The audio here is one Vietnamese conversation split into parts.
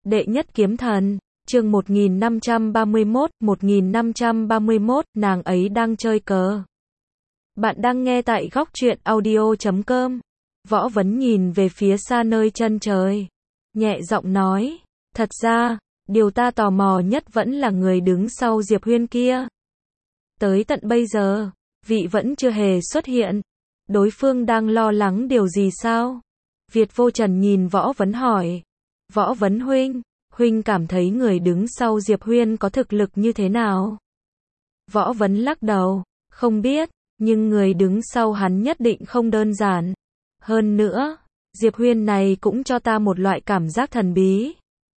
Đệ nhất kiếm thần, chương 1531, nàng ấy đang chơi cờ. Bạn đang nghe tại góc truyện audio.com. Võ Vấn nhìn về phía xa nơi chân trời, nhẹ giọng nói, thật ra, điều ta tò mò nhất vẫn là người đứng sau Diệp Huyên kia. Tới tận bây giờ, vị vẫn chưa hề xuất hiện. Đối phương đang lo lắng điều gì sao? Việt Vô Trần nhìn Võ Vấn hỏi. Võ Vấn huynh cảm thấy người đứng sau Diệp Huyên có thực lực như thế nào? Võ Vấn lắc đầu, không biết, nhưng người đứng sau hắn nhất định không đơn giản. Hơn nữa, Diệp Huyên này cũng cho ta một loại cảm giác thần bí.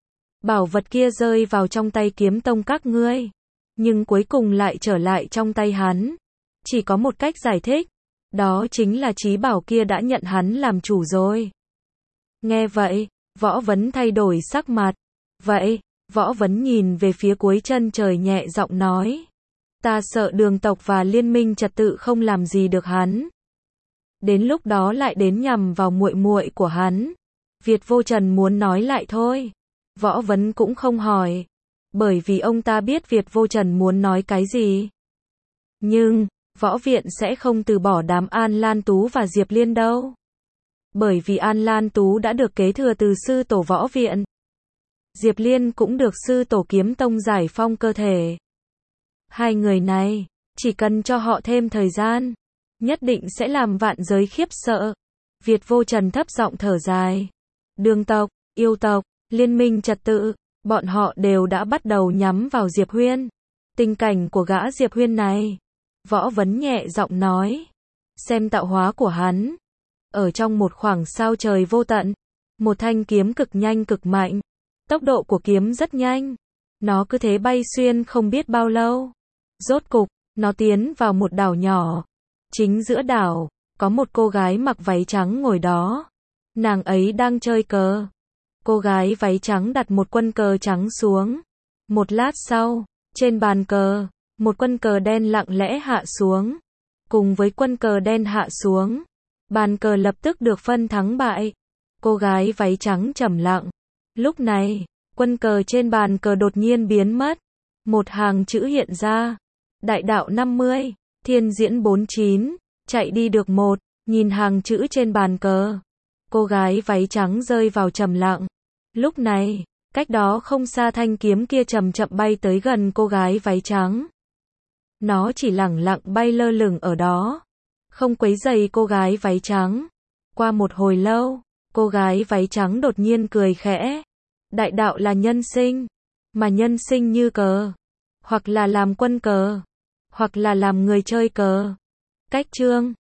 Bảo vật kia rơi vào trong tay Kiếm Tông các ngươi, nhưng cuối cùng lại trở lại trong tay hắn. Chỉ có một cách giải thích, đó chính là trí bảo kia đã nhận hắn làm chủ rồi. Nghe vậy, Võ Vấn thay đổi sắc mặt. Vậy, Võ Vấn nhìn về phía cuối chân trời nhẹ giọng nói. Ta sợ Đường tộc và liên minh trật tự không làm gì được hắn. Đến lúc đó lại đến nhằm vào muội muội của hắn. Việt Vô Trần muốn nói lại thôi. Võ Vấn cũng không hỏi. Bởi vì ông ta biết Việt Vô Trần muốn nói cái gì. Nhưng, Võ Viện sẽ không từ bỏ đám An Lan Tú và Diệp Liên đâu. Bởi vì An Lan Tú đã được kế thừa từ sư tổ Võ Viện. Diệp Liên cũng được sư tổ Kiếm Tông giải phong cơ thể. Hai người này, chỉ cần cho họ thêm thời gian, nhất định sẽ làm vạn giới khiếp sợ. Việt Vô Trần thấp giọng thở dài. Đường tộc, yêu tộc, liên minh trật tự, bọn họ đều đã bắt đầu nhắm vào Diệp Huyên. Tình cảnh của gã Diệp Huyên này, Võ Vấn nhẹ giọng nói, xem tạo hóa của hắn. Ở trong một khoảng sao trời vô tận, một thanh kiếm cực nhanh cực mạnh. Tốc độ của kiếm rất nhanh. Nó cứ thế bay xuyên không biết bao lâu. Rốt cục, nó tiến vào một đảo nhỏ. Chính giữa đảo, có một cô gái mặc váy trắng ngồi đó. Nàng ấy đang chơi cờ. Cô gái váy trắng đặt một quân cờ trắng xuống. Một lát sau, trên bàn cờ, một quân cờ đen lặng lẽ hạ xuống. Cùng với quân cờ đen hạ xuống, bàn cờ lập tức được phân thắng bại. Cô gái váy trắng trầm lặng. Lúc này, quân cờ trên bàn cờ đột nhiên biến mất. Một hàng chữ hiện ra. Đại đạo 50, thiên diễn 49, chạy đi được một. Nhìn hàng chữ trên bàn cờ, cô gái váy trắng rơi vào trầm lặng. Lúc này, cách đó không xa thanh kiếm kia chậm chậm bay tới gần cô gái váy trắng. Nó chỉ lẳng lặng bay lơ lửng ở đó, không quấy rầy cô gái váy trắng. Qua một hồi lâu, cô gái váy trắng đột nhiên cười khẽ. Đại đạo là nhân sinh, mà nhân sinh như cờ, hoặc là làm quân cờ, hoặc là làm người chơi cờ. Cách chương